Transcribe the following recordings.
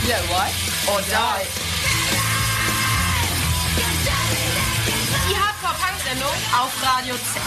DIY or die. Die Hardcore-Punk-Sendung auf Radio Z.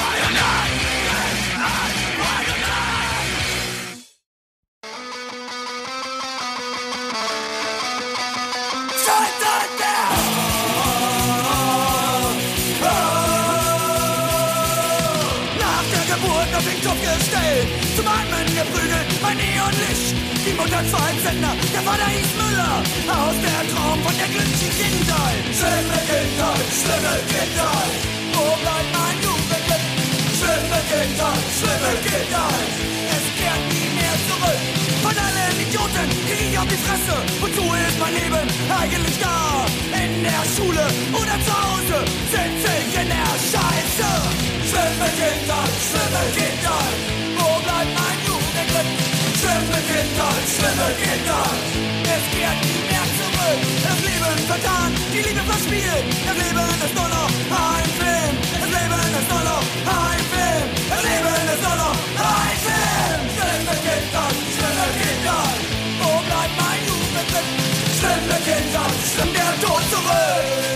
Auf den Kopf gestellt, zum Atmen geprügelt, ein Neonlicht. Die Mutter zwei Sender, der Vater hieß Müller, aus der Traum von der glücklichen Kindheit. Schlimme Kindheit, wo bleibt mein Jugendglück? Schlimme Kindheit, es kehrt nie mehr zurück. Von allen Idioten krieg ich auf die Fresse, wozu ist mein Leben eigentlich da? In der Schule oder zu Hause sitz ich in der Scheiße. Schlimme Kindheit, wo bleibt mein Jugendglück? Schlimme Kindheit, es kehrt nie mehr zurück. Das Leben vertan, die Liebe verspielt. Das Leben ist nur noch ein Film. Das Leben ist nur noch ein Film. Das Leben ist nur noch ein Film. Schlimme Kindheit, wo bleibt mein Jugendglück? Schlimme Kindheit, schlimm der Tod zurück.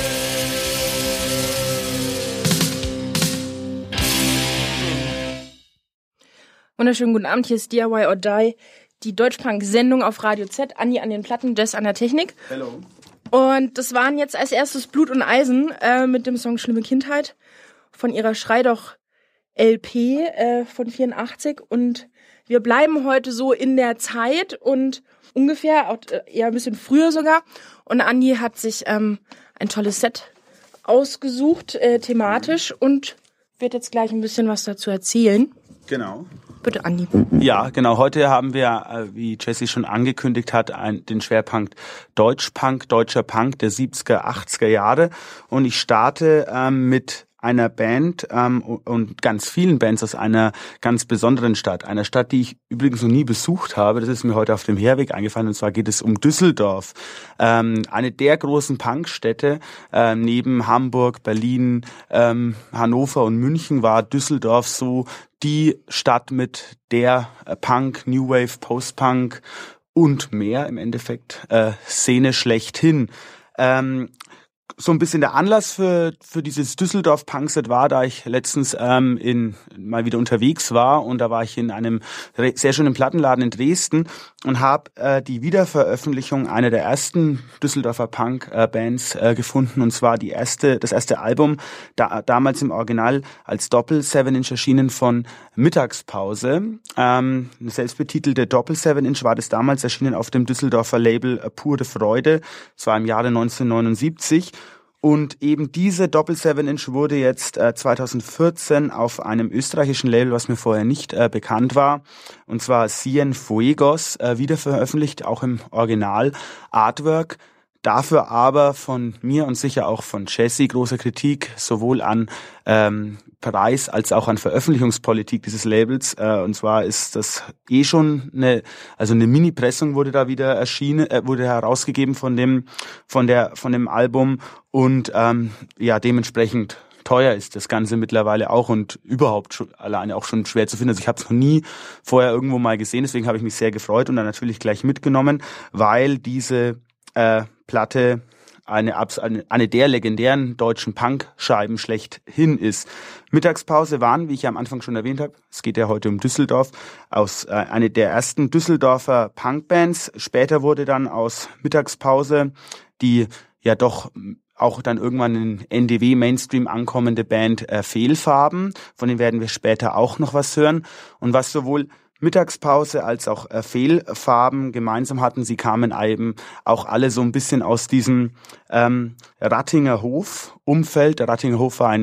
Wunderschönen guten Abend, hier ist DIY or Die, die Deutschpunk-Sendung auf Radio Z. Anni an den Platten, Jess an der Technik. Hello. Und das waren jetzt als erstes Blut und Eisen mit dem Song Schlimme Kindheit von ihrer Schrei doch LP von 84. Und wir bleiben heute so in der Zeit und ungefähr, eher ein bisschen früher sogar. Und Anni hat sich ein tolles Set ausgesucht, thematisch, und wird jetzt gleich ein bisschen was dazu erzählen. Genau. Bitte, Andi. Ja, genau. Heute haben wir, wie Jessie schon angekündigt hat, den Schwerpunkt Deutschpunk, deutscher Punk der 70er, 80er Jahre. Und ich starte mit einer Band und ganz vielen Bands aus einer ganz besonderen Stadt. Einer Stadt, die ich übrigens noch nie besucht habe. Das ist mir heute auf dem Herweg eingefallen. Und zwar geht es um Düsseldorf. Eine der großen Punkstädte. Neben Hamburg, Berlin, Hannover und München war Düsseldorf so die Stadt mit der Punk, New Wave, Post-Punk und mehr im Endeffekt Szene schlechthin. So ein bisschen der Anlass für dieses Düsseldorf-Punkset war, da ich letztens mal wieder unterwegs war, und da war ich in einem sehr schönen Plattenladen in Dresden und habe die Wiederveröffentlichung einer der ersten Düsseldorfer Punk-Bands gefunden, und zwar das erste Album, damals im Original als Doppel-7-Inch erschienen, von Mittagspause. Eine selbstbetitelte Doppel-7-Inch war das damals, erschienen auf dem Düsseldorfer Label Pure Freude. Das war im Jahre 1979. Und eben diese Doppel-7-Inch wurde jetzt 2014 auf einem österreichischen Label, was mir vorher nicht bekannt war, und zwar Cienfuegos, wiederveröffentlicht, auch im Original Artwork. Dafür aber von mir und sicher auch von Jessie große Kritik, sowohl an Preis als auch an Veröffentlichungspolitik dieses Labels. Und zwar ist das schon eine Mini-Pressung wurde da wieder wurde herausgegeben von dem Album, und dementsprechend teuer ist das Ganze mittlerweile auch und überhaupt alleine auch schon schwer zu finden. Also ich habe es noch nie vorher irgendwo mal gesehen, deswegen habe ich mich sehr gefreut und dann natürlich gleich mitgenommen, weil diese Platte eine der legendären deutschen Punk-Scheiben schlechthin ist. Mittagspause waren, wie ich ja am Anfang schon erwähnt habe, es geht ja heute um Düsseldorf, aus eine der ersten Düsseldorfer Punkbands. Später wurde dann aus Mittagspause die ja doch auch dann irgendwann in NDW Mainstream ankommende Band Fehlfarben. Von denen werden wir später auch noch was hören. Und was sowohl Mittagspause als auch Fehlfarben gemeinsam hatten, sie kamen eben auch alle so ein bisschen aus diesem Rattinger Hof-Umfeld. Der Rattinger Hof war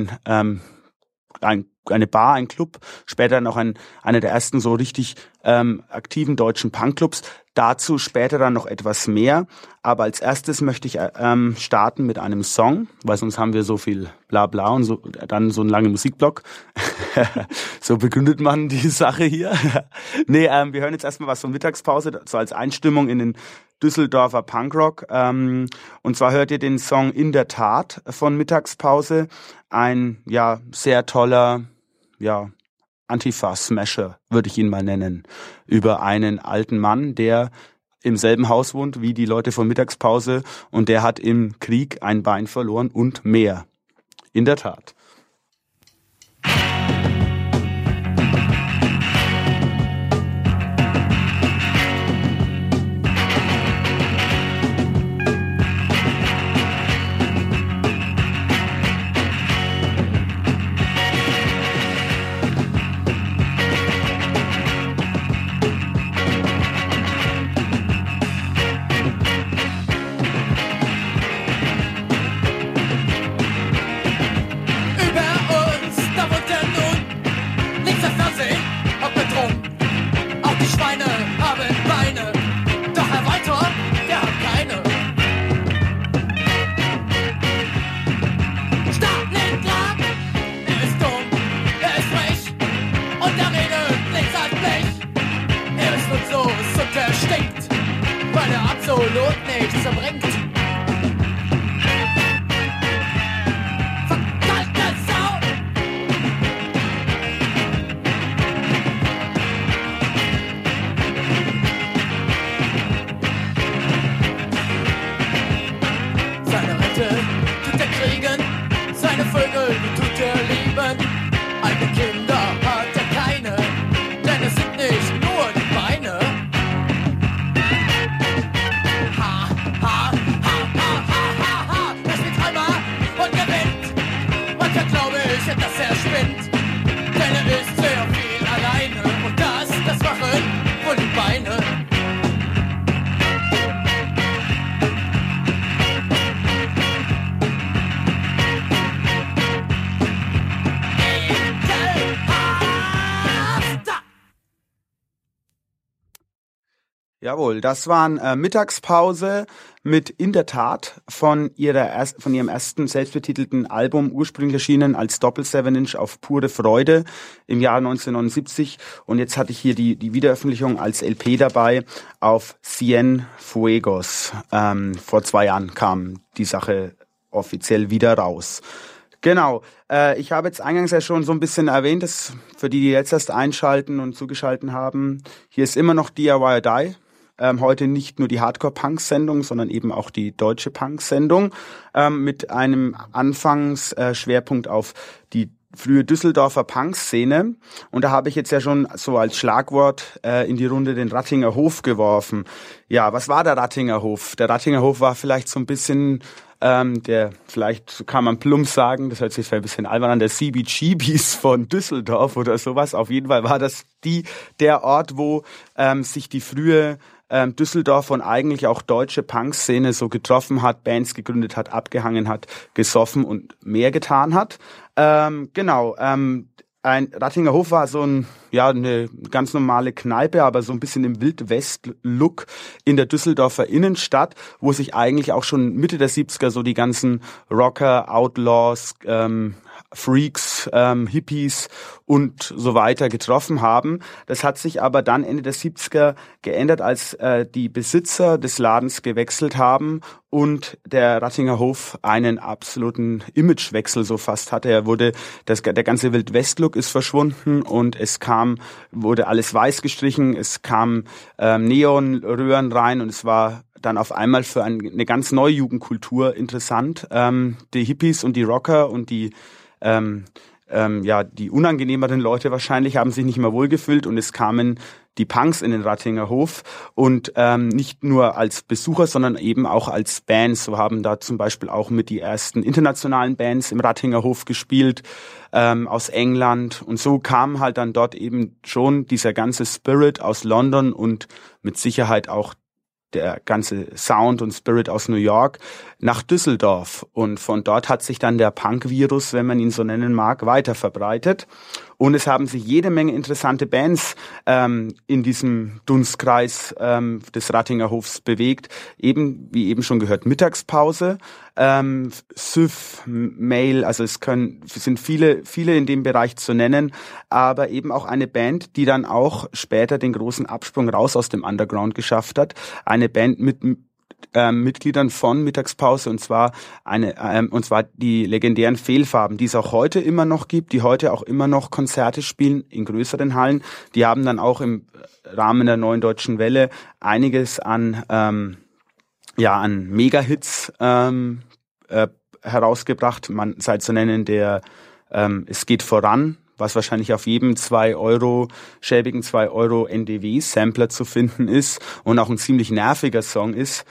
eine Bar, ein Club, später dann auch einer der ersten so richtig aktiven deutschen Punkclubs. Dazu später dann noch etwas mehr. Aber als erstes möchte ich starten mit einem Song, weil sonst haben wir so viel Blabla und so dann so einen langen Musikblock. So begründet man die Sache hier. Nee, wir hören jetzt erstmal was von Mittagspause, so als Einstimmung in den Düsseldorfer Punkrock. Und zwar hört ihr den Song In der Tat von Mittagspause. Ein sehr toller, Antifa-Smasher, würde ich ihn mal nennen, über einen alten Mann, der im selben Haus wohnt wie die Leute von Mittagspause und der hat im Krieg ein Bein verloren und mehr. In der Tat. Jawohl, das waren Mittagspause mit In der Tat von ihrem ersten selbstbetitelten Album, ursprünglich erschienen als Doppel-7-Inch auf Pure Freude im Jahr 1979. Und jetzt hatte ich hier die Wiederveröffentlichung als LP dabei auf Cien Fuegos. Vor 2 Jahren kam die Sache offiziell wieder raus. Genau, ich habe jetzt eingangs ja schon so ein bisschen erwähnt, dass für die jetzt erst einschalten und zugeschalten haben, hier ist immer noch DIY or Die. Heute nicht nur die Hardcore-Punk-Sendung, sondern eben auch die deutsche Punk-Sendung mit einem Anfangsschwerpunkt auf die frühe Düsseldorfer Punk-Szene. Und da habe ich jetzt ja schon so als Schlagwort in die Runde den Rattinger Hof geworfen. Ja, was war der Rattinger Hof? Der Rattinger Hof war vielleicht so ein bisschen vielleicht kann man plump sagen, das hört sich vielleicht ein bisschen albern an, der CBGBs von Düsseldorf oder sowas. Auf jeden Fall war das der Ort, wo sich die frühe Düsseldorfer und eigentlich auch deutsche Punk-Szene so getroffen hat, Bands gegründet hat, abgehangen hat, gesoffen und mehr getan hat. Ein Rattinger Hof war so eine ganz normale Kneipe, aber so ein bisschen im Wild-West-Look in der Düsseldorfer Innenstadt, wo sich eigentlich auch schon Mitte der 70er so die ganzen Rocker, Outlaws, Freaks, Hippies und so weiter getroffen haben. Das hat sich aber dann Ende der 70er geändert, als die Besitzer des Ladens gewechselt haben und der Rattinger Hof einen absoluten Imagewechsel so fast hatte. Der ganze Wild-West-Look ist verschwunden und wurde alles weiß gestrichen, es kamen Neonröhren rein und es war dann auf einmal für eine ganz neue Jugendkultur interessant. Die Hippies und die Rocker und die unangenehmeren Leute wahrscheinlich haben sich nicht mehr wohlgefühlt und es kamen die Punks in den Rattinger Hof und nicht nur als Besucher, sondern eben auch als Bands. So haben da zum Beispiel auch mit die ersten internationalen Bands im Rattinger Hof gespielt, aus England, und so kam halt dann dort eben schon dieser ganze Spirit aus London und mit Sicherheit auch der ganze Sound und Spirit aus New York nach Düsseldorf. Und von dort hat sich dann der Punk-Virus, wenn man ihn so nennen mag, weiter verbreitet. Und es haben sich jede Menge interessante Bands in diesem Dunstkreis des Rattinger Hofs bewegt. Wie eben schon gehört, Mittagspause, Syf, Mail, also es sind viele in dem Bereich zu nennen, aber eben auch eine Band, die dann auch später den großen Absprung raus aus dem Underground geschafft hat. Eine Band mit Mitgliedern von Mittagspause, und zwar die legendären Fehlfarben, die es auch heute immer noch gibt, die heute auch immer noch Konzerte spielen in größeren Hallen. Die haben dann auch im Rahmen der Neuen Deutschen Welle einiges an Mega-Hits herausgebracht. Man sei zu nennen der Es geht voran, was wahrscheinlich auf jedem schäbigen 2 Euro NDW-Sampler zu finden ist und auch ein ziemlich nerviger Song ist.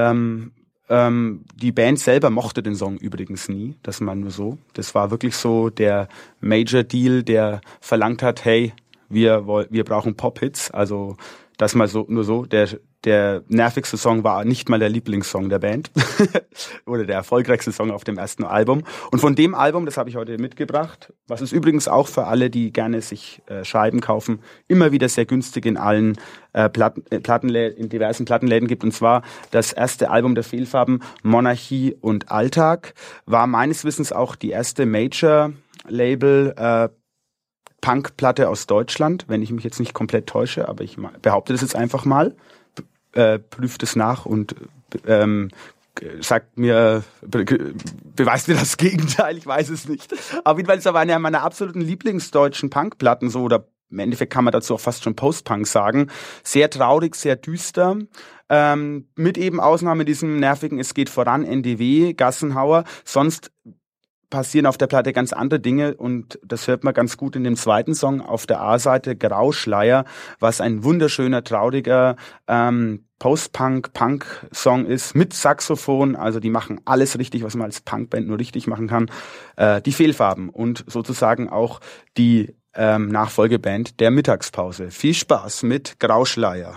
Die Band selber mochte den Song übrigens nie, das mal nur so. Das war wirklich so der Major Deal, der verlangt hat, hey, wir brauchen Pop-Hits, also das mal so, nur so. Der nervigste Song war nicht mal der Lieblingssong der Band oder der erfolgreichste Song auf dem ersten Album. Und von dem Album, das habe ich heute mitgebracht, was es übrigens auch für alle, die gerne sich Scheiben kaufen, immer wieder sehr günstig in allen in diversen Plattenläden gibt. Und zwar das erste Album der Fehlfarben, Monarchie und Alltag, war meines Wissens auch die erste Major-Label Punk-Platte aus Deutschland, wenn ich mich jetzt nicht komplett täusche, aber ich behaupte das jetzt einfach mal. Prüft es nach und sagt mir, beweist mir das Gegenteil, ich weiß es nicht. Auf jeden Fall ist aber eine meiner absoluten Lieblingsdeutschen Punkplatten, so, oder im Endeffekt kann man dazu auch fast schon Post-Punk sagen. Sehr traurig, sehr düster, mit eben Ausnahme diesem nervigen Es geht voran, NDW, Gassenhauer, sonst passieren auf der Platte ganz andere Dinge und das hört man ganz gut in dem zweiten Song auf der A-Seite, Grauschleier, was ein wunderschöner, trauriger Post-Punk-Punk-Song ist mit Saxophon, also die machen alles richtig, was man als Punkband nur richtig machen kann. Die Fehlfarben und sozusagen auch die Nachfolgeband der Mittagspause. Viel Spaß mit Grauschleier.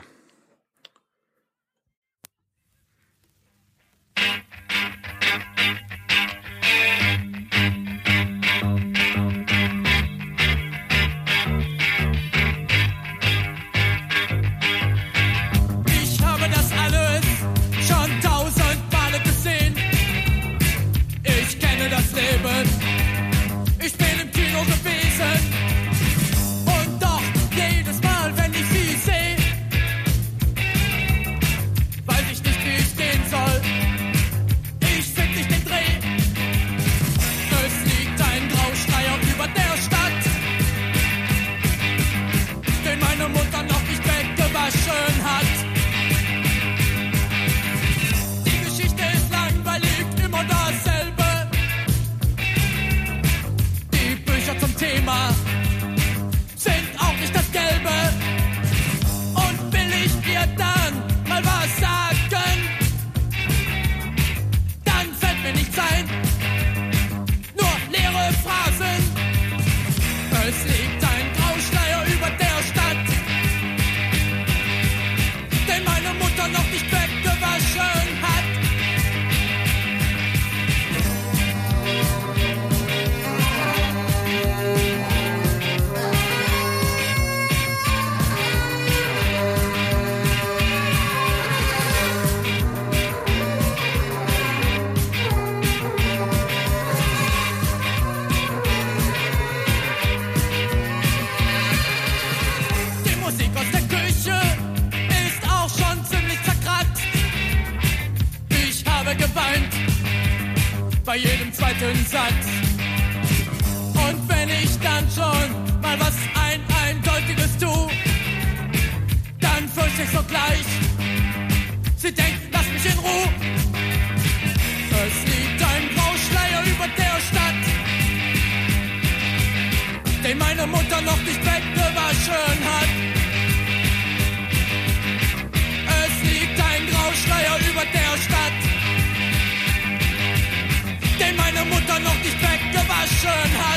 Ich bin im Kino gewesen und doch jedes Mal, wenn ich sie sehe, weiß ich nicht, wie ich gehen soll. Ich find nicht den Dreh. Es liegt ein Grauschleier über der Stadt, den meine Mutter noch nicht weggewaschen hat. Die Geschichte ist langweilig, immer dasselbe. Zum Thema sind auch nicht das Gelbe. Und will ich dir dann mal was sagen, dann fällt mir nichts ein, nur leere Phrasen. Es liegt ein Grauschleier über der Stadt, den meine Mutter noch nicht weggewaschen hat. Bei jedem zweiten Satz. Und wenn ich dann schon mal was Eindeutiges tu, dann fürchte ich sogleich, sie denkt, lass mich in Ruhe. Es liegt ein Grauschleier über der Stadt, den meine Mutter noch nicht weggewaschen hat. Es liegt ein Grauschleier über der Stadt, den meine Mutter noch nicht weggewaschen hat.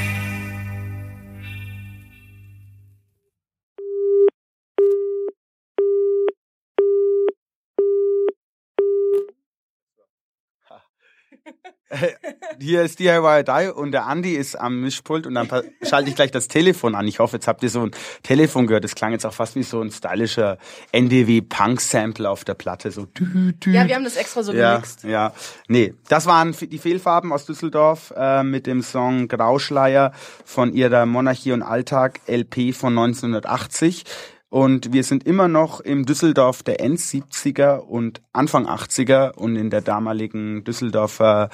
Hier ist DIY Die und der Andi ist am Mischpult und dann schalte ich gleich das Telefon an. Ich hoffe, jetzt habt ihr so ein Telefon gehört. Das klang jetzt auch fast wie so ein stylischer NDW-Punk-Sample auf der Platte. So Ja, wir haben das extra so gemixt. Ja, nee, das waren die Fehlfarben aus Düsseldorf mit dem Song Grauschleier von ihrer Monarchie und Alltag LP von 1980. Und wir sind immer noch im Düsseldorf der End-70er und Anfang 80er und in der damaligen Düsseldorfer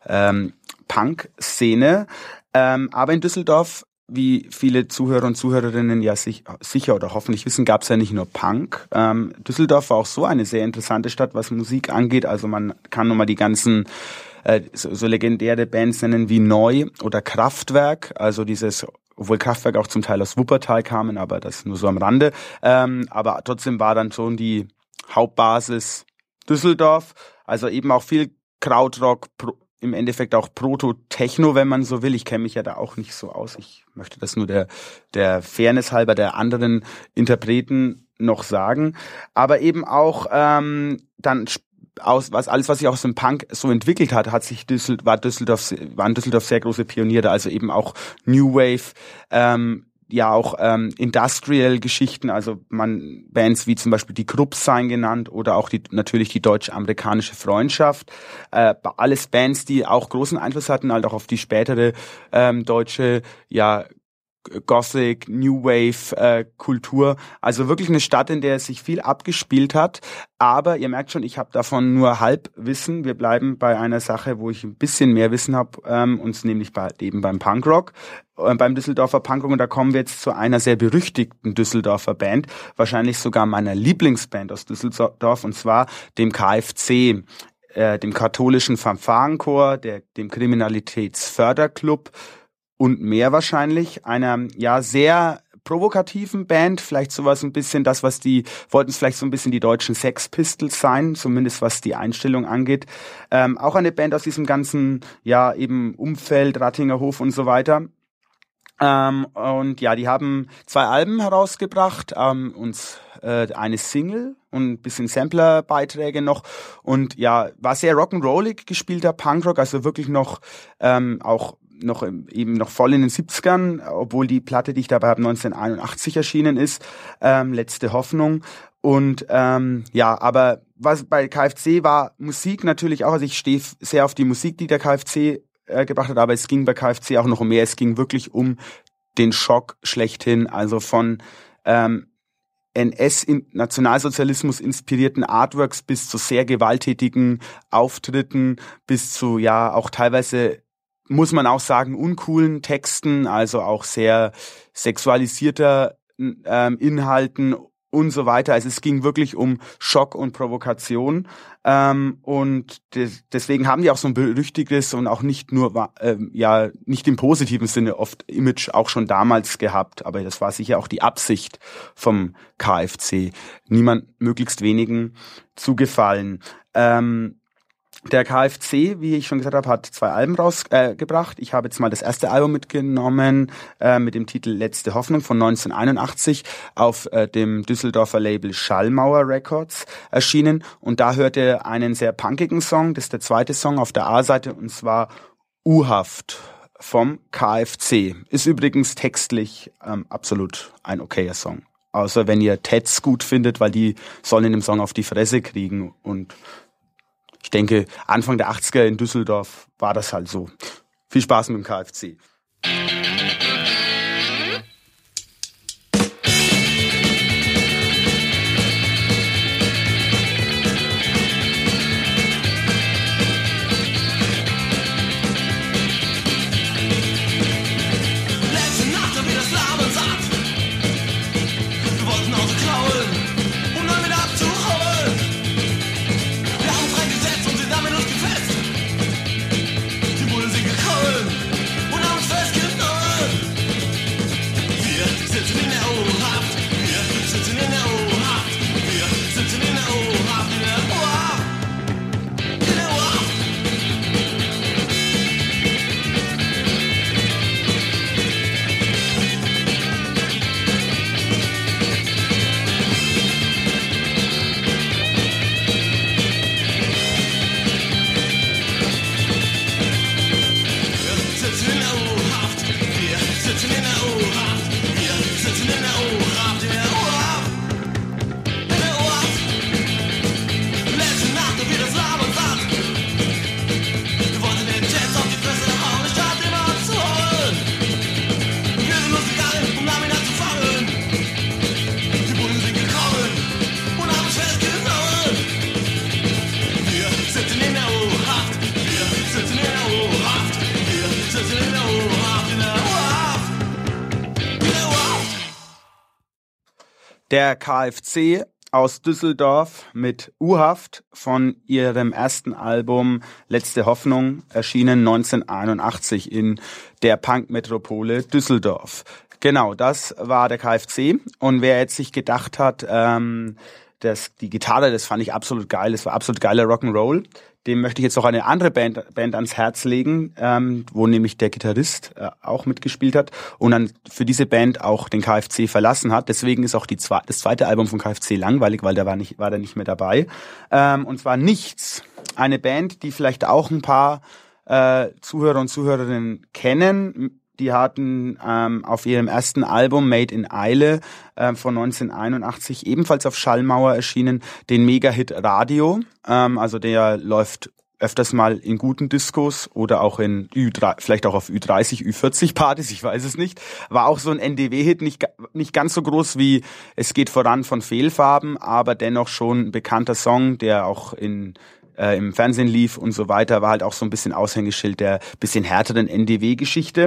Punk-Szene. Aber in Düsseldorf, wie viele Zuhörer und Zuhörerinnen ja sicher oder hoffentlich wissen, gab es ja nicht nur Punk. Düsseldorf war auch so eine sehr interessante Stadt, was Musik angeht. Also man kann nochmal die ganzen so legendäre Bands nennen wie Neu oder Kraftwerk. Also obwohl Kraftwerk auch zum Teil aus Wuppertal kamen, aber das nur so am Rande. Aber trotzdem war dann schon die Hauptbasis Düsseldorf. Also eben auch viel Krautrock, im Endeffekt auch Proto-Techno, wenn man so will. Ich kenne mich ja da auch nicht so aus. Ich möchte das nur der Fairness halber der anderen Interpreten noch sagen. Aber eben auch dann alles, was sich aus dem Punk so entwickelt hat, waren Düsseldorf sehr große Pioniere. Also eben auch New Wave, auch Industrial-Geschichten, also Bands wie zum Beispiel die Krupps seien genannt oder auch natürlich die deutsch-amerikanische Freundschaft. Alles Bands, die auch großen Einfluss hatten, halt auch auf die spätere deutsche, Gothic, New Wave Kultur. Also wirklich eine Stadt, in der sich viel abgespielt hat. Aber ihr merkt schon, ich habe davon nur Halbwissen. Wir bleiben bei einer Sache, wo ich ein bisschen mehr Wissen habe, uns nämlich eben beim Punkrock, beim Düsseldorfer Punkrock. Und da kommen wir jetzt zu einer sehr berüchtigten Düsseldorfer Band, wahrscheinlich sogar meiner Lieblingsband aus Düsseldorf, und zwar dem KFC, dem katholischen Fanfarenchor, dem Kriminalitätsförderclub und mehr wahrscheinlich, einer sehr provokativen Band, vielleicht sowas ein bisschen wollten es vielleicht so ein bisschen die deutschen Sex Pistols sein, zumindest was die Einstellung angeht. Auch eine Band aus diesem ganzen, eben Umfeld, Rattinger Hof und so weiter. Die haben 2 Alben herausgebracht, uns eine Single und ein bisschen Sampler-Beiträge noch und war sehr rock'n'rollig gespielter Punkrock, also wirklich noch noch voll in den 70ern, obwohl die Platte, die ich dabei habe, 1981 erschienen ist, Letzte Hoffnung. Und aber was bei KFC war Musik natürlich auch, also ich stehe sehr auf die Musik, die der KFC gebracht hat, aber es ging bei KFC auch noch um mehr, es ging wirklich um den Schock schlechthin, also von NS-Nationalsozialismus inspirierten Artworks bis zu sehr gewalttätigen Auftritten, bis zu auch teilweise, muss man auch sagen, uncoolen Texten, also auch sehr sexualisierter Inhalten und so weiter. Also es ging wirklich um Schock und Provokation. Deswegen haben die auch so ein berüchtigtes und auch nicht nur, nicht im positiven Sinne oft Image auch schon damals gehabt. Aber das war sicher auch die Absicht vom KFC, möglichst wenigen zu gefallen. Der KFC, wie ich schon gesagt habe, hat 2 Alben rausgebracht. Ich habe jetzt mal das erste Album mitgenommen mit dem Titel Letzte Hoffnung von 1981 auf dem Düsseldorfer Label Schallmauer Records erschienen. Und da hört ihr einen sehr punkigen Song. Das ist der zweite Song auf der A-Seite und zwar U-Haft vom KFC. Ist übrigens textlich absolut ein okayer Song. Außer wenn ihr Tets gut findet, weil die sollen in dem Song auf die Fresse kriegen und ich denke, Anfang der 80er in Düsseldorf war das halt so. Viel Spaß mit dem KFC. Sie wurde sie gekrallen und haben uns festgenommen. Der KFC aus Düsseldorf mit U-Haft von ihrem ersten Album Letzte Hoffnung, erschienen 1981 in der Punk-Metropole Düsseldorf. Genau, das war der KFC. Und wer jetzt sich gedacht hat, die Gitarre, das fand ich absolut geil, das war absolut geiler Rock'n'Roll, dem möchte ich jetzt noch eine andere Band ans Herz legen, wo nämlich der Gitarrist auch mitgespielt hat und dann für diese Band auch den KFC verlassen hat. Deswegen ist auch das zweite Album von KFC langweilig, weil der war nicht mehr dabei. Und zwar Nichts. Eine Band, die vielleicht auch ein paar Zuhörer und Zuhörerinnen kennen. Die hatten auf ihrem ersten Album Made in Eile von 1981 ebenfalls auf Schallmauer erschienen, den Mega-Hit Radio. Also der läuft öfters mal in guten Diskos oder auch in vielleicht auch auf Ü30, Ü40 Partys, ich weiß es nicht. War auch so ein NDW-Hit, nicht ganz so groß wie Es geht voran von Fehlfarben, aber dennoch schon ein bekannter Song, der auch im Fernsehen lief und so weiter, war halt auch so ein bisschen Aushängeschild der bisschen härteren NDW-Geschichte.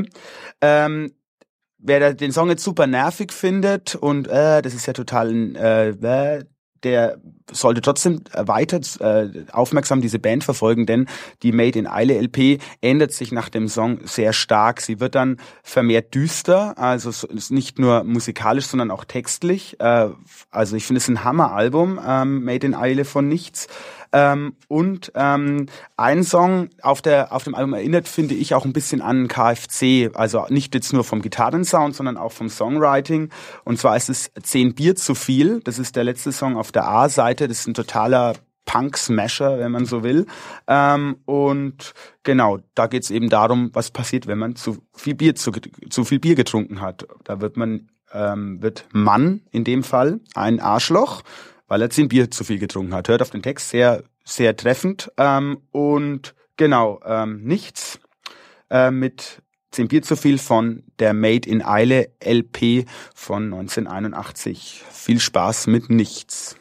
Wer den Song jetzt super nervig findet und das ist ja total der sollte trotzdem weiter aufmerksam diese Band verfolgen, denn die Made in Eile LP ändert sich nach dem Song sehr stark. Sie wird dann vermehrt düster, also ist nicht nur musikalisch, sondern auch textlich. Also ich finde es ein Hammeralbum, Made in Eile von Nichts. Und ein Song auf dem Album erinnert, finde ich, auch ein bisschen an KFC, also nicht jetzt nur vom Gitarrensound, sondern auch vom Songwriting. Und zwar ist es 10 Bier zu viel. Das ist der letzte Song auf der A-Seite. Das ist ein totaler Punk-Smasher, wenn man so will. Und genau, da geht es eben darum, was passiert, wenn man zu viel Bier getrunken hat. Da wird Mann in dem Fall ein Arschloch, weil er 10 Bier zu viel getrunken hat. Hört auf den Text, sehr, sehr treffend. Und genau, Nichts mit 10 Bier zu viel von der Made in Eile LP von 1981. Viel Spaß mit Nichts.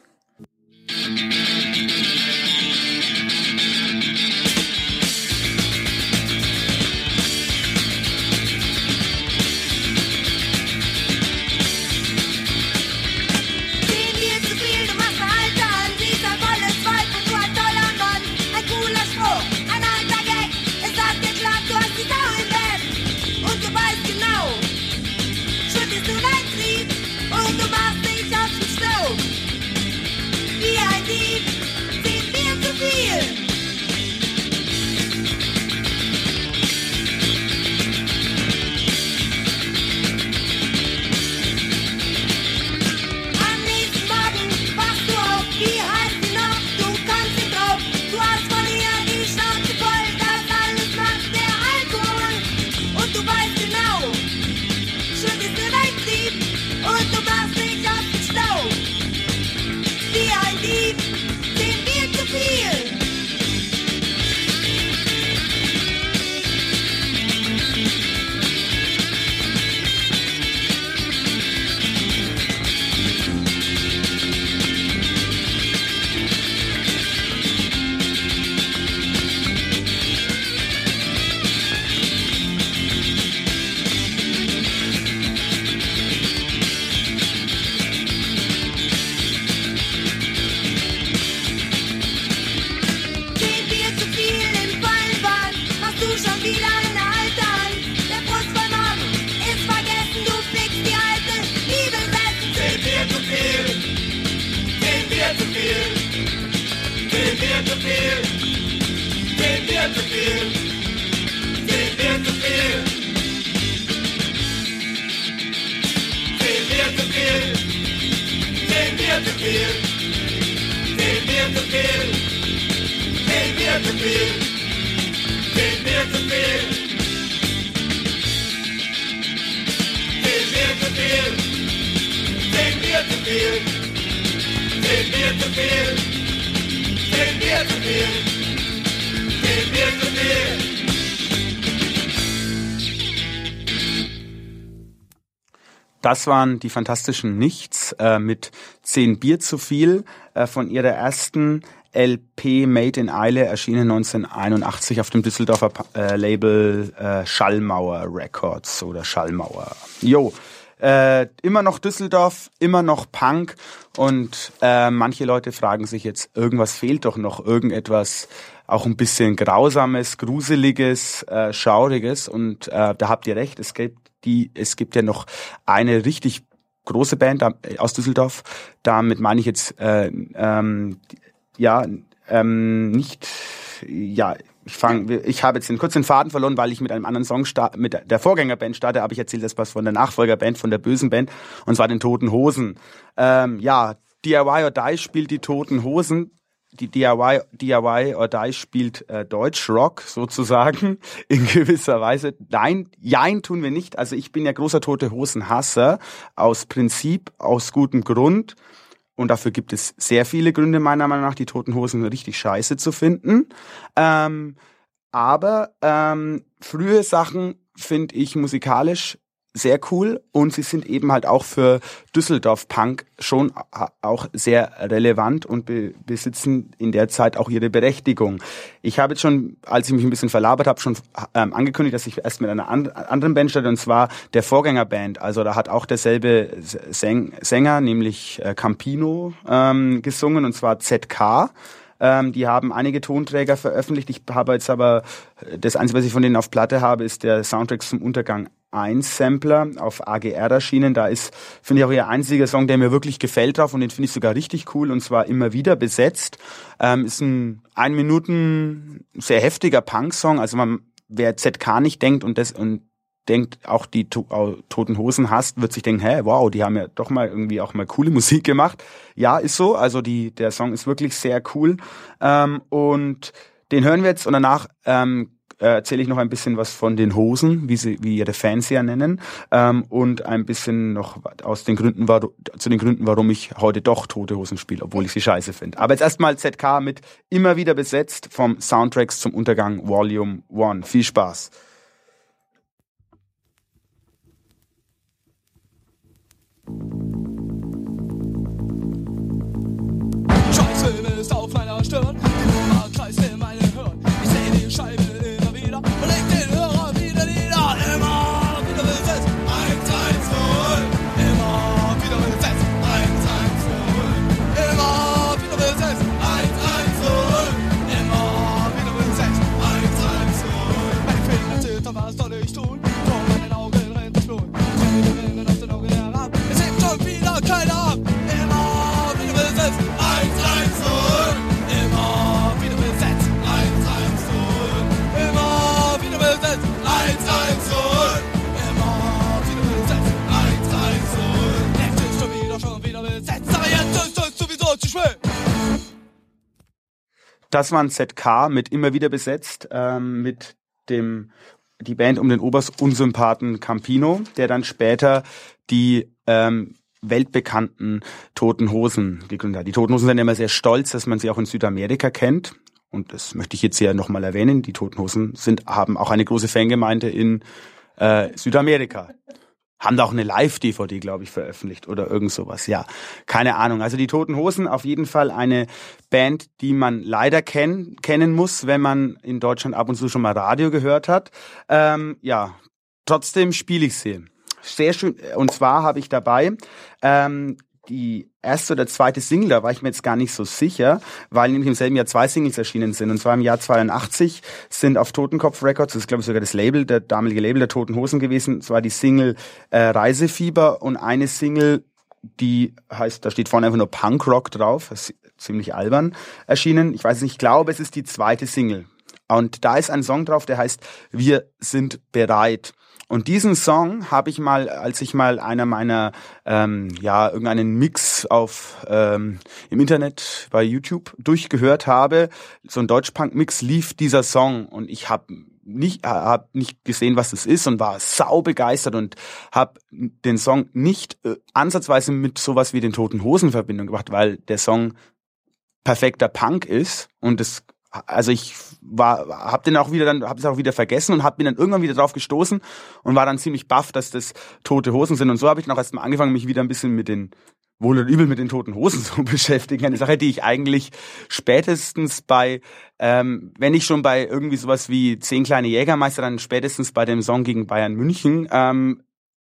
Das waren die Fantastischen Nichts mit 10 Bier zu viel von ihrer ersten LP Made in Eile, erschienen 1981 auf dem Düsseldorfer Label Schallmauer Records oder Schallmauer. Jo, immer noch Düsseldorf, immer noch Punk und manche Leute fragen sich jetzt, irgendwas fehlt doch noch, irgendetwas auch ein bisschen Grausames, Gruseliges, Schauriges und da habt ihr recht, es gibt ja noch eine richtig große Band aus Düsseldorf, damit meine ich jetzt ich habe jetzt kurz den Faden verloren, weil ich mit einem anderen Song mit der Vorgängerband starte, aber ich erzähle das was von der Nachfolgerband, von der bösen Band, und zwar den Toten Hosen. DIY or Die spielt die Toten Hosen. Die DIY or Die spielt Deutschrock sozusagen in gewisser Weise. Nein, jein tun wir nicht. Also ich bin ja großer Tote Hosen-Hasser aus Prinzip, aus gutem Grund. Und dafür gibt es sehr viele Gründe, meiner Meinung nach, die Toten Hosen richtig scheiße zu finden. Aber frühe Sachen finde ich musikalisch sehr cool und sie sind eben halt auch für Düsseldorf Punk schon auch sehr relevant und besitzen in der Zeit auch ihre Berechtigung. Ich habe jetzt schon, als ich mich ein bisschen verlabert habe, schon angekündigt, dass ich erst mit einer anderen Band starte, und zwar der Vorgängerband. Also da hat auch derselbe Sänger, nämlich Campino, gesungen, und zwar ZK. Die haben einige Tonträger veröffentlicht. Ich habe jetzt aber, das Einzige, was ich von denen auf Platte habe, ist der Soundtrack zum Untergang 1 Sampler auf AGR erschienen. Da ist, finde ich, auch ihr einziger Song, der mir wirklich gefällt drauf, und den finde ich sogar richtig cool, und zwar Immer wieder besetzt. Ist ein 1 Minuten sehr heftiger Punk-Song. Also wer ZK nicht denkt und denkt, auch die Toten Hosen hasst, wird sich denken, wow, die haben ja doch mal irgendwie auch mal coole Musik gemacht. Ja, ist so. Also der Song ist wirklich sehr cool. Und den hören wir jetzt, und danach erzähle ich noch ein bisschen was von den Hosen, wie ihre Fans ja nennen, und ein bisschen noch zu den Gründen, warum ich heute doch Tote Hosen spiele, obwohl ich sie scheiße finde. Aber jetzt erstmal ZK mit Immer wieder besetzt vom Soundtracks zum Untergang Volume 1. Viel Spaß. Scheiße ist auf meiner Stirn, die Nummer kreist in meine Hirn. Ich seh die Scheibe immer wieder und leg den Hörer wieder nieder. Immer wieder besetzt, 110. Immer wieder besetzt, 110. Immer wieder besetzt, 110. Immer wieder besetzt, 110. Meine Finger zittern, was soll ich tun? Vor meinen Augen rennt das Blut. Die Rinnen aus den Augen herab. Es hebt schon wieder keiner ab. Immer wieder besetzt, 110. Immer wieder besetzt, 110. Immer wieder besetzt, 110. Immer wieder besetzt, 110. Jetzt ist schon wieder besetzt, aber jetzt ist es sowieso zu spät. Das war ein ZK mit Immer wieder besetzt, mit die Band um den oberst unsympathen Campino, der dann später die weltbekannten Toten Hosen gegründet hat. Die Toten Hosen sind immer sehr stolz, dass man sie auch in Südamerika kennt. Und das möchte ich jetzt hier nochmal erwähnen. Die Toten Hosen haben auch eine große Fangemeinde in Südamerika. Haben da auch eine Live-DVD, glaube ich, veröffentlicht oder irgend sowas. Ja, keine Ahnung. Also die Toten Hosen, auf jeden Fall eine Band, die man leider kennen muss, wenn man in Deutschland ab und zu schon mal Radio gehört hat. Trotzdem spiele ich sie. Sehr schön. Und zwar habe ich dabei die erste oder zweite Single, da war ich mir jetzt gar nicht so sicher, weil nämlich im selben Jahr 2 Singles erschienen sind. Und zwar im Jahr 82 sind auf Totenkopf Records, das ist glaube ich sogar das Label, der damalige Label der Toten Hosen gewesen, zwar die Single Reisefieber und eine Single, die heißt, da steht vorne einfach nur Punkrock drauf, das ist ziemlich albern, erschienen. Ich weiß nicht, ich glaube, es ist die zweite Single. Und da ist ein Song drauf, der heißt Wir sind bereit. Und diesen Song habe ich mal, als ich mal einer meiner, irgendeinen Mix im Internet bei YouTube durchgehört habe, so ein Deutschpunk-Mix, lief dieser Song und ich habe nicht gesehen, was das ist und war sau begeistert und habe den Song nicht ansatzweise mit sowas wie den Toten Hosen in Verbindung gebracht, weil der Song perfekter Punk ist und ich habe es auch wieder vergessen und habe bin dann irgendwann wieder drauf gestoßen und war dann ziemlich baff, dass das Tote Hosen sind. Und so habe ich dann auch erst mal angefangen, mich wieder ein bisschen mit den Wohl oder Übel mit den Toten Hosen zu beschäftigen. Eine Sache, die ich eigentlich spätestens wenn ich schon bei irgendwie sowas wie 10 kleine Jägermeister, dann spätestens bei dem Song gegen Bayern München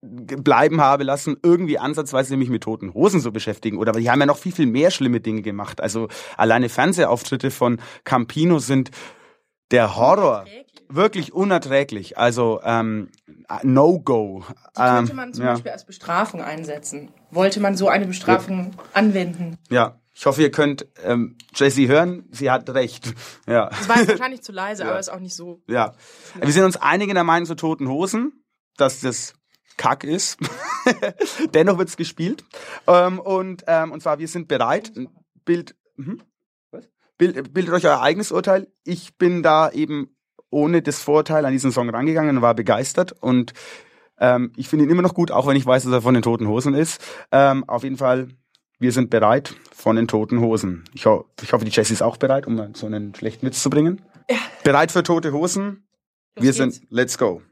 bleiben habe lassen, irgendwie ansatzweise mich mit Toten Hosen zu beschäftigen. Oder die haben ja noch viel, viel mehr schlimme Dinge gemacht. Also alleine Fernsehauftritte von Campino sind der Horror. Wirklich unerträglich. Also No-Go. Die könnte man zum Beispiel als Bestrafung einsetzen. Wollte man so eine Bestrafung anwenden? Ja, ich hoffe, ihr könnt Jessie hören. Sie hat recht. Ja. Das war jetzt wahrscheinlich zu leise, aber ist auch nicht so. Ja. Wir sind uns einig in der Meinung zu Toten Hosen, dass das Kack ist. Dennoch wird's gespielt. Und zwar, wir sind bereit. Bildet euch euer eigenes Urteil. Ich bin da eben ohne das Vorurteil an diesen Song rangegangen und war begeistert. Und ich finde ihn immer noch gut, auch wenn ich weiß, dass er von den Toten Hosen ist. Auf jeden Fall, wir sind bereit von den Toten Hosen. Ich hoffe, die Jessie ist auch bereit, um so einen schlechten Witz zu bringen. Ja. Bereit für Tote Hosen? Wir sind, let's go.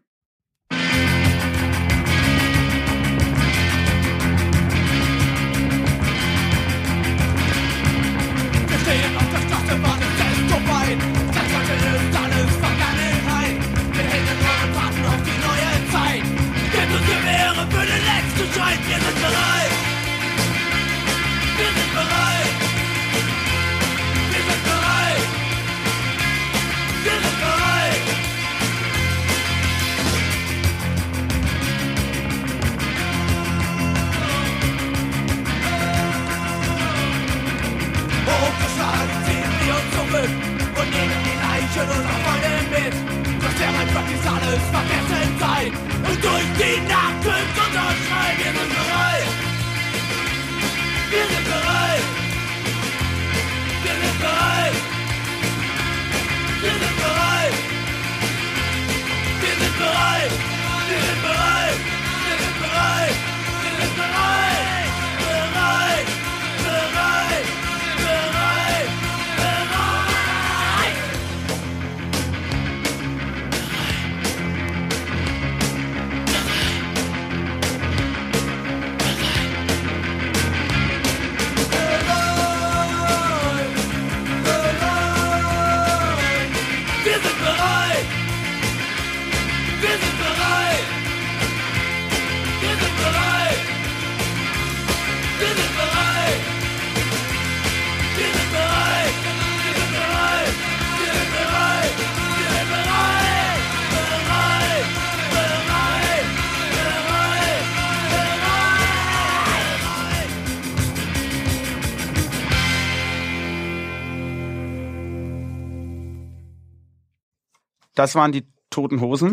Das waren die Toten Hosen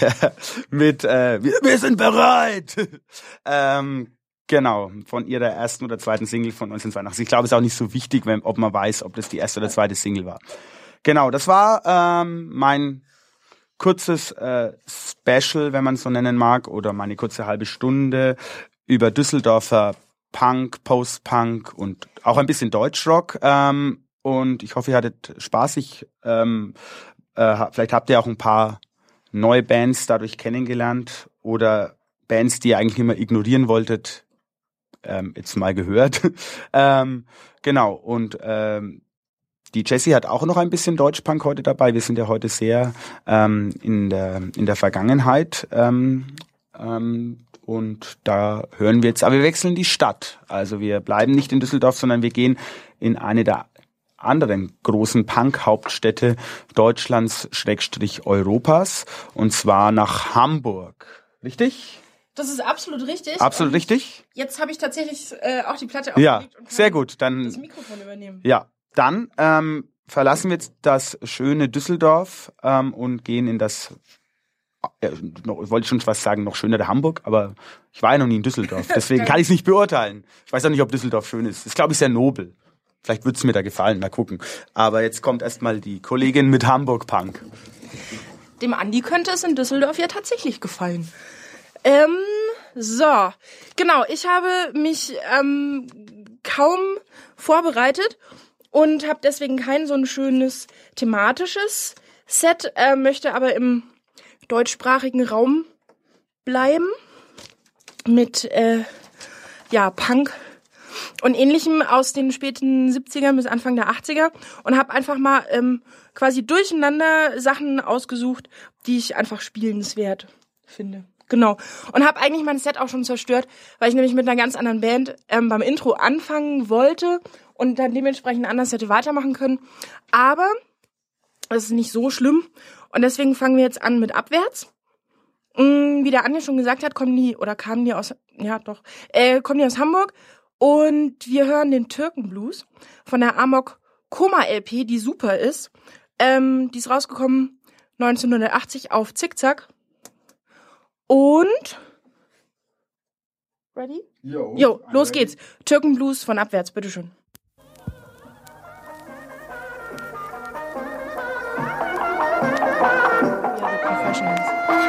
mit wir sind bereit. Genau, von ihrer ersten oder zweiten Single von 1982. Ich glaube, es ist auch nicht so wichtig, ob man weiß, ob das die erste oder zweite Single war. Genau, das war mein kurzes Special, wenn man es so nennen mag, oder meine kurze halbe Stunde über Düsseldorfer Punk, Post-Punk und auch ein bisschen Deutschrock. Und ich hoffe, ihr hattet Spaß. Vielleicht habt ihr auch ein paar neue Bands dadurch kennengelernt oder Bands, die ihr eigentlich immer ignorieren wolltet, jetzt mal gehört. Genau, und die Jessie hat auch noch ein bisschen Deutschpunk heute dabei. Wir sind ja heute sehr in der Vergangenheit. Und da hören wir jetzt, aber wir wechseln die Stadt. Also wir bleiben nicht in Düsseldorf, sondern wir gehen in eine der anderen großen Punk-Hauptstädte Deutschlands / Europas, und zwar nach Hamburg. Richtig? Das ist absolut richtig. Absolut richtig? Jetzt habe ich tatsächlich auch die Platte aufgelegt und kann sehr gut. Dann das Mikrofon übernehmen. Ja, dann verlassen wir jetzt das schöne Düsseldorf und gehen in das, wollte ich schon fast sagen, noch schönere Hamburg, aber ich war ja noch nie in Düsseldorf, deswegen kann ich es nicht beurteilen. Ich weiß auch nicht, ob Düsseldorf schön ist. Das ist, glaube ich, sehr nobel. Vielleicht wird's mir da gefallen, mal gucken. Aber jetzt kommt erstmal die Kollegin mit Hamburg Punk. Dem Andi könnte es in Düsseldorf ja tatsächlich gefallen. So, genau, ich habe mich kaum vorbereitet und habe deswegen kein so ein schönes thematisches Set, möchte aber im deutschsprachigen Raum bleiben mit Punk und Ähnlichem aus den späten 70er bis Anfang der 80er und habe einfach mal quasi durcheinander Sachen ausgesucht, die ich einfach spielenswert finde. Genau. Und habe eigentlich mein Set auch schon zerstört, weil ich nämlich mit einer ganz anderen Band beim Intro anfangen wollte und dann dementsprechend anders hätte weitermachen können. Aber das ist nicht so schlimm. Und deswegen fangen wir jetzt an mit Abwärts. Wie der Anja schon gesagt hat, kamen die aus Hamburg. Und wir hören den Türkenblues von der Amok Koma LP, die super ist. Die ist rausgekommen 1980 auf Zickzack. Und ready? Jo, los geht's. Türkenblues von Abwärts, bitteschön. Ja, die Professionals.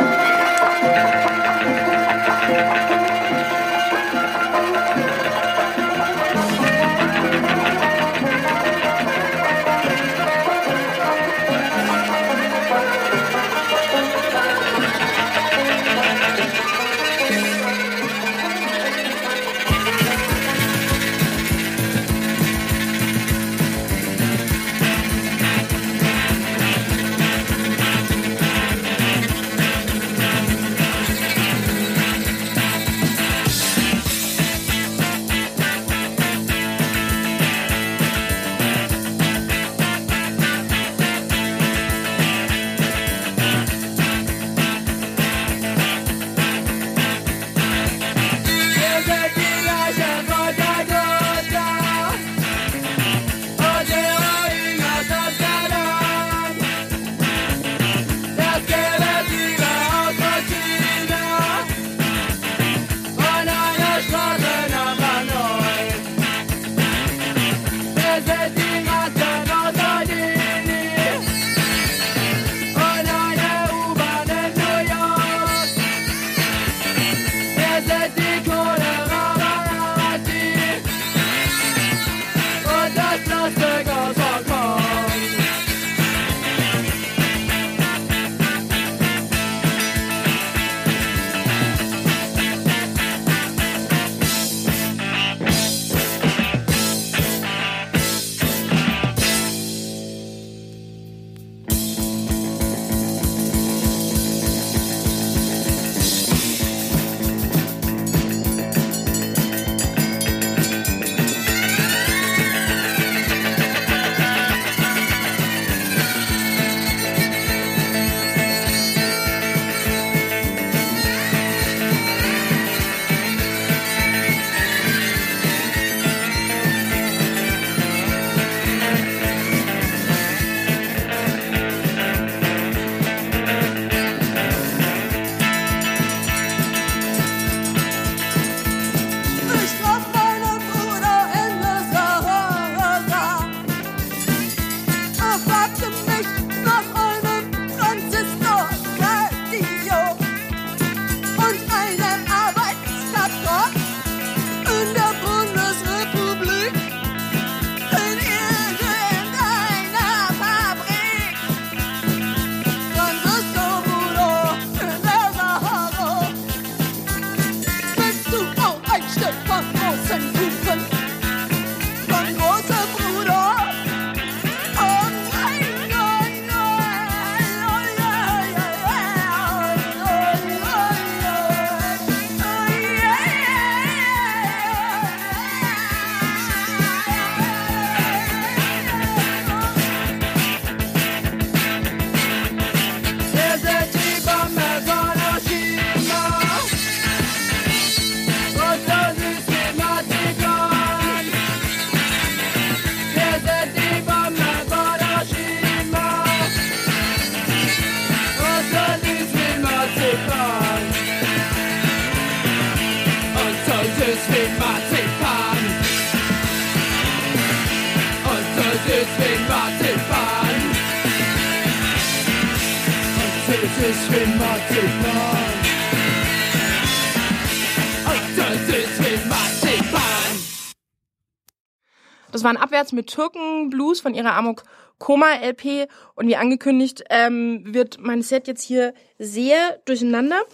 Das war ein Abwärts mit Türkenblues von ihrer Amok Koma LP und wie angekündigt wird mein Set jetzt hier sehr durcheinander.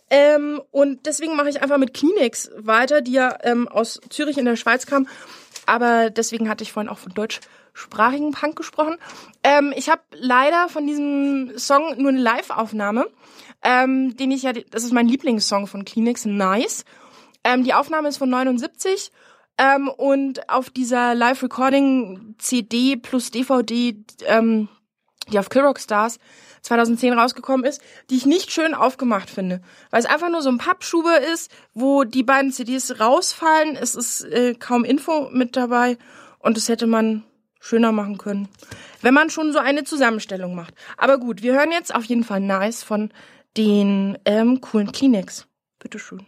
Und deswegen mache ich einfach mit Kleenex weiter, die ja aus Zürich in der Schweiz kam. Aber deswegen hatte ich vorhin auch von deutschsprachigen Punk gesprochen. Ich habe leider von diesem Song nur eine Live-Aufnahme, das ist mein Lieblingssong von Kleenex, Nice. Die Aufnahme ist von 79 und auf dieser Live-Recording-CD plus DVD, die auf Kill Rock Stars 2010 rausgekommen ist, die ich nicht schön aufgemacht finde. Weil es einfach nur so ein Pappschuber ist, wo die beiden CDs rausfallen. Es ist kaum Info mit dabei und das hätte man schöner machen können, wenn man schon so eine Zusammenstellung macht. Aber gut, wir hören jetzt auf jeden Fall Nice von den coolen Kleenex. Bitteschön.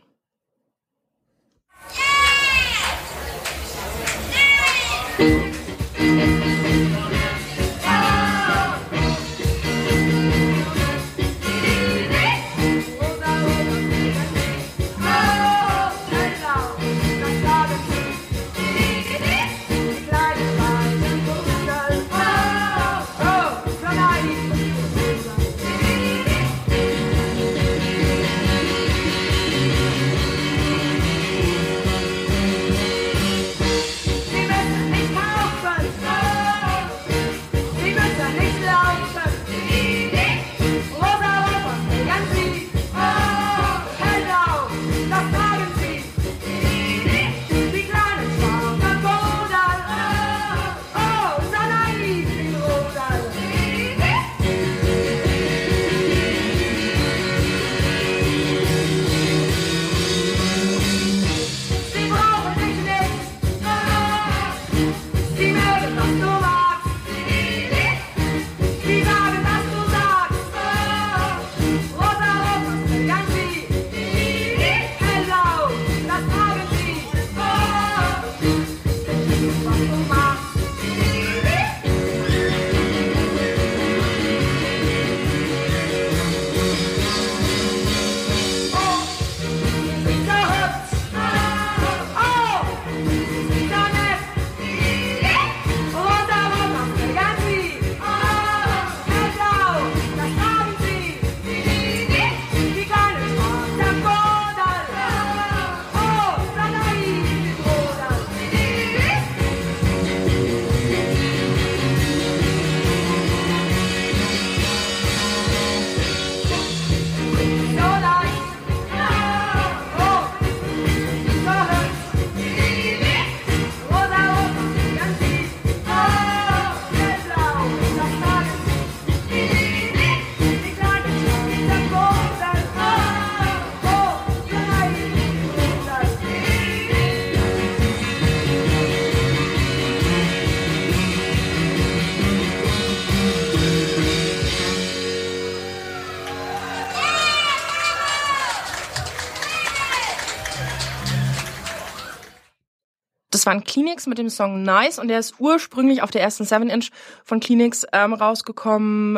Das war ein Kleenex mit dem Song Nice und der ist ursprünglich auf der ersten 7-Inch von Kleenex rausgekommen,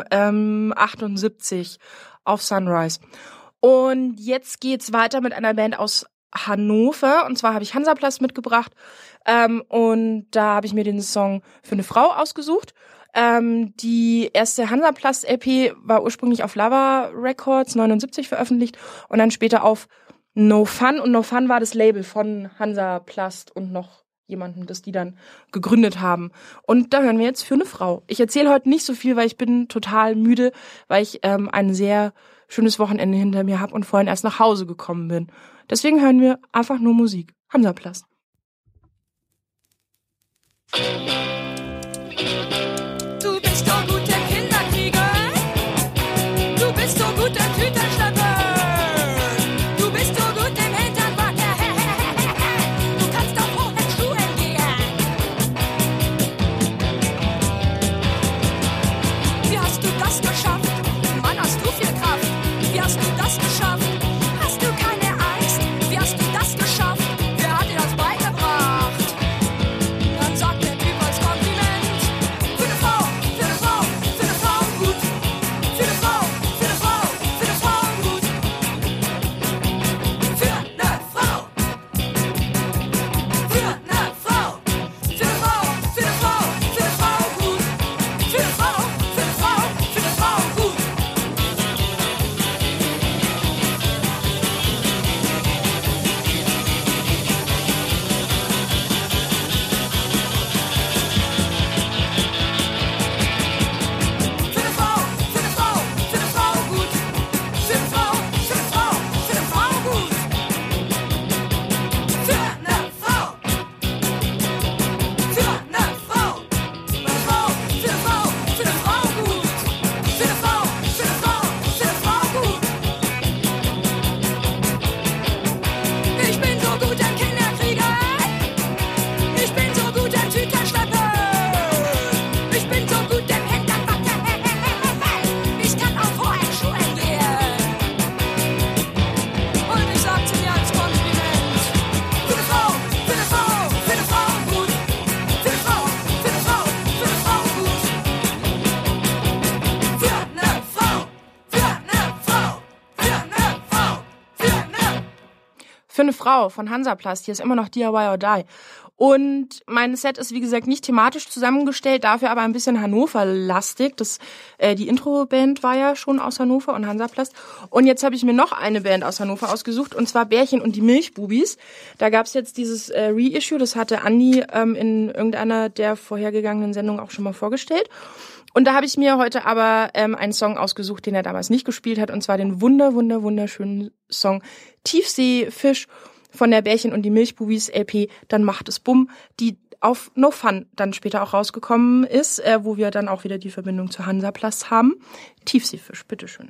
78 auf Sunrise. Und jetzt geht's weiter mit einer Band aus Hannover und zwar habe ich Hansaplast mitgebracht und da habe ich mir den Song Für eine Frau ausgesucht. Die erste Hansaplast-LP war ursprünglich auf Lava Records 79 veröffentlicht und dann später auf No Fun. Und No Fun war das Label von Hansaplast und noch jemanden, das die dann gegründet haben. Und da hören wir jetzt Für eine Frau. Ich erzähle heute nicht so viel, weil ich bin total müde, weil ich ein sehr schönes Wochenende hinter mir habe und vorhin erst nach Hause gekommen bin. Deswegen hören wir einfach nur Musik. Hansaplast. Du bist so gut der Kinderkrieger. Du bist so gut der Tütenschlepper. Du bist so gut im Hinternwacker. Du kannst auf hohen Schuhen gehen. Wie hast du das geschafft? Mann, hast du viel Kraft. Wie hast du das geschafft? Hast du keine Angst? Wie hast du das geschafft? Wer hat dir das beigebracht? Dann sagt der Typ als Für eine Frau von Hansaplast. Hier ist immer noch DIY or Die. Und mein Set ist, wie gesagt, nicht thematisch zusammengestellt, dafür aber ein bisschen Hannover-lastig. Die Intro-Band war ja schon aus Hannover und Hansaplast. Und jetzt habe ich mir noch eine Band aus Hannover ausgesucht, und zwar Bärchen und die Milchbubis. Da gab's jetzt dieses Reissue, das hatte Andi in irgendeiner der vorhergegangenen Sendungen auch schon mal vorgestellt. Und da habe ich mir heute aber einen Song ausgesucht, den er damals nicht gespielt hat, und zwar den wunderschönen Song Tiefseefisch von der Bärchen und die Milchbubis LP, Dann macht es Bumm, die auf No Fun dann später auch rausgekommen ist, wo wir dann auch wieder die Verbindung zu Hansaplast haben. Tiefseefisch, bitteschön.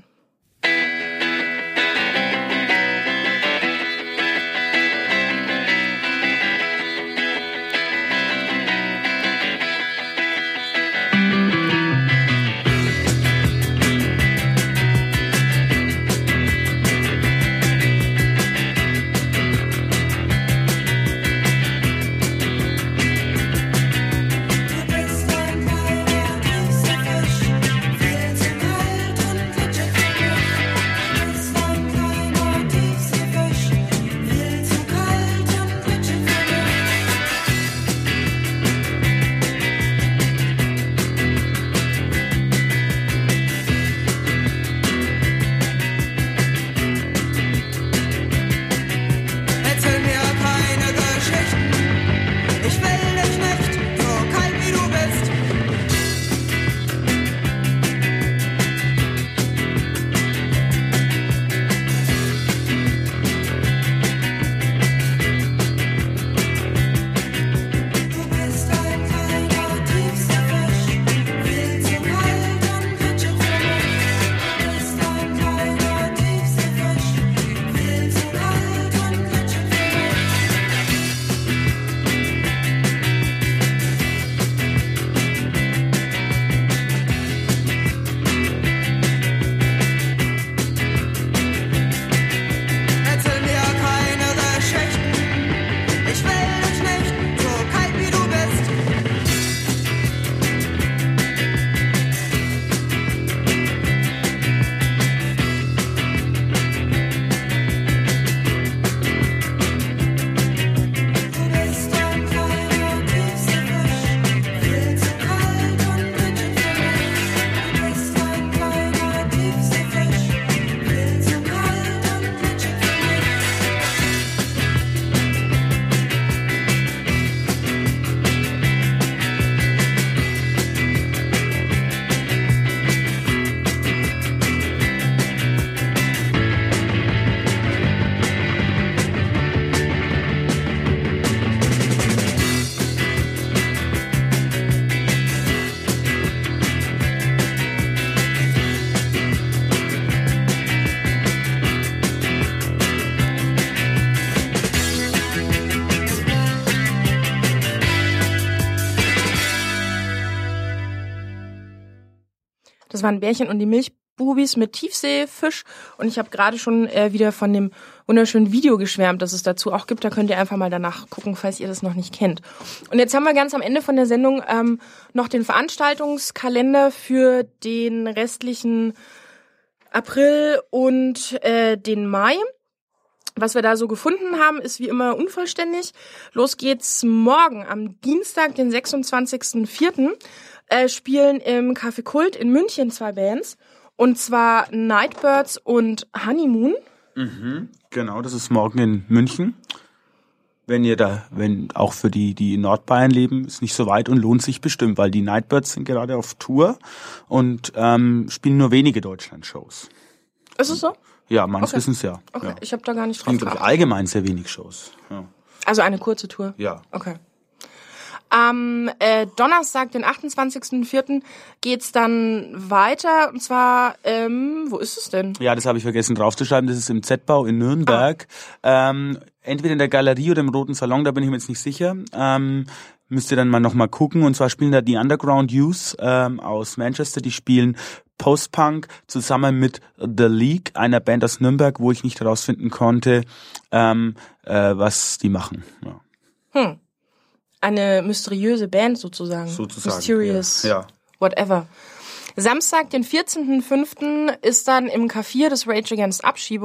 Das waren Bärchen und die Milchbubis mit Tiefseefisch. Und ich habe gerade schon wieder von dem wunderschönen Video geschwärmt, das es dazu auch gibt. Da könnt ihr einfach mal danach gucken, falls ihr das noch nicht kennt. Und jetzt haben wir ganz am Ende von der Sendung noch den Veranstaltungskalender für den restlichen April und den Mai. Was wir da so gefunden haben, ist wie immer unvollständig. Los geht's morgen, am Dienstag, den 26.04. Spielen im Café Kult in München 2 Bands. Und zwar Nightbirds und Honeymoon. Mhm, genau, das ist morgen in München. Wenn auch für die in Nordbayern leben, ist nicht so weit und lohnt sich bestimmt, weil die Nightbirds sind gerade auf Tour und spielen nur wenige Deutschland-Shows. Ist es so? Ja, meines Wissens ja. Okay, ja. Ich habe da gar nicht drauf geachtet. Allgemein sehr wenig Shows. Ja. Also eine kurze Tour? Ja. Okay. Am Donnerstag, den 28.04. geht's dann weiter. Und zwar, wo ist es denn? Ja, das habe ich vergessen draufzuschreiben. Das ist im Z-Bau in Nürnberg. Entweder in der Galerie oder im Roten Salon, da bin ich mir jetzt nicht sicher. Müsst ihr dann mal noch mal gucken. Und zwar spielen da die Underground Youth aus Manchester. Die spielen Post-Punk zusammen mit The League, einer Band aus Nürnberg, wo ich nicht herausfinden konnte, was die machen. Ja. Eine mysteriöse Band sozusagen. Mysterious, ja. Whatever. Samstag, den 14.05. ist dann im K4 das Rage Against Abschiebung.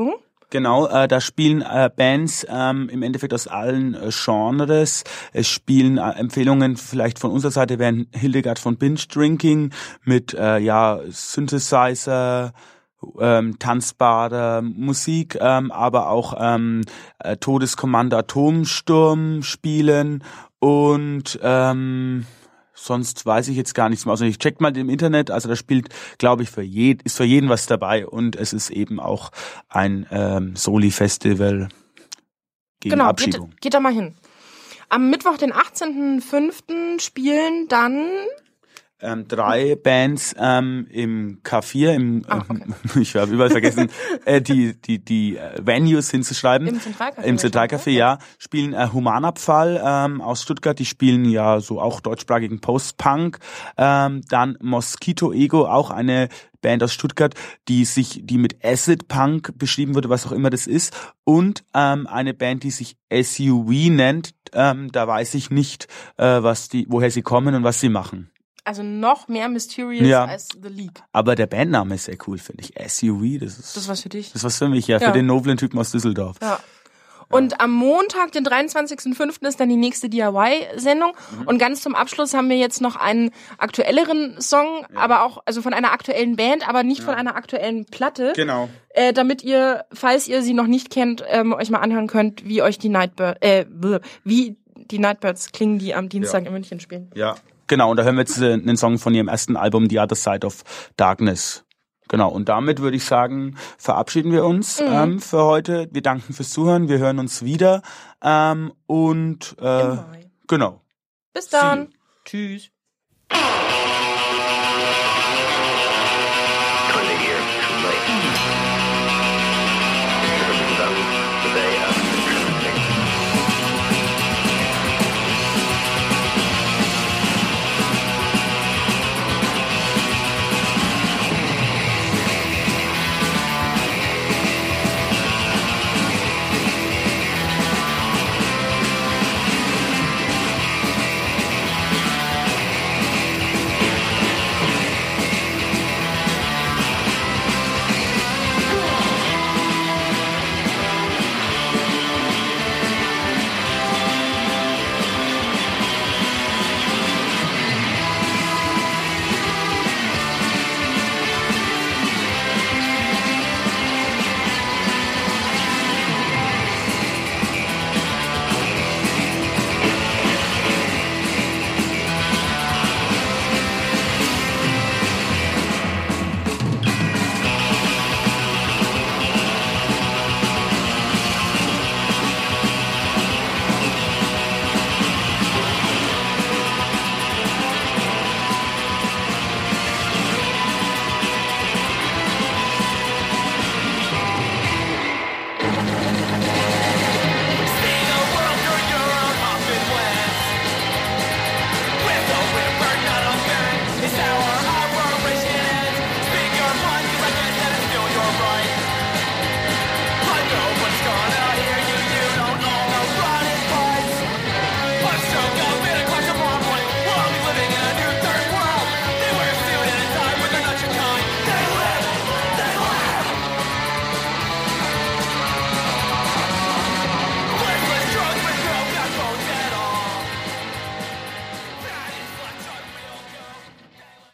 Genau, da spielen Bands im Endeffekt aus allen Genres. Es spielen Empfehlungen vielleicht von unserer Seite wären Hildegard von Binge Drinking mit Synthesizer, tanzbare Musik, aber auch Todeskommando Atomsturm spielen und sonst weiß ich jetzt gar nichts mehr. Also ich check mal im Internet, also da spielt, glaube ich, ist für jeden was dabei und es ist eben auch ein Soli-Festival gegen Abschiebung. Geht da mal hin. Am Mittwoch, den 18.05. spielen dann 3 Bands im K4, okay. Ich habe überall vergessen, die Venues hinzuschreiben. Im Zentralcafé, ja. Spielen Humanabfall aus Stuttgart, die spielen ja so auch deutschsprachigen Post-Punk. Dann Mosquito Ego, auch eine Band aus Stuttgart, die mit Acid Punk beschrieben wurde, was auch immer das ist. Und eine Band, die sich SUV nennt. Da weiß ich nicht, woher sie kommen und was sie machen. Also noch mehr mysterious als The League. Aber der Bandname ist sehr cool, finde ich. SUV, das ist was für dich. Das ist was für mich, ja. Für den noblen Typen aus Düsseldorf. Ja. Und am Montag, den 23.05. ist dann die nächste DIY-Sendung. Und ganz zum Abschluss haben wir jetzt noch einen aktuelleren Song, aber auch also von einer aktuellen Band, aber nicht von einer aktuellen Platte. Genau. Damit ihr, falls ihr sie noch nicht kennt, euch mal anhören könnt, wie euch die wie die Nightbirds klingen, die am Dienstag in München spielen. Ja. Genau, und da hören wir jetzt einen Song von ihrem ersten Album, The Other Side of Darkness. Genau, und damit würde ich sagen, verabschieden wir uns für heute. Wir danken fürs Zuhören, wir hören uns wieder. Genau. Bis dann. Tschüss.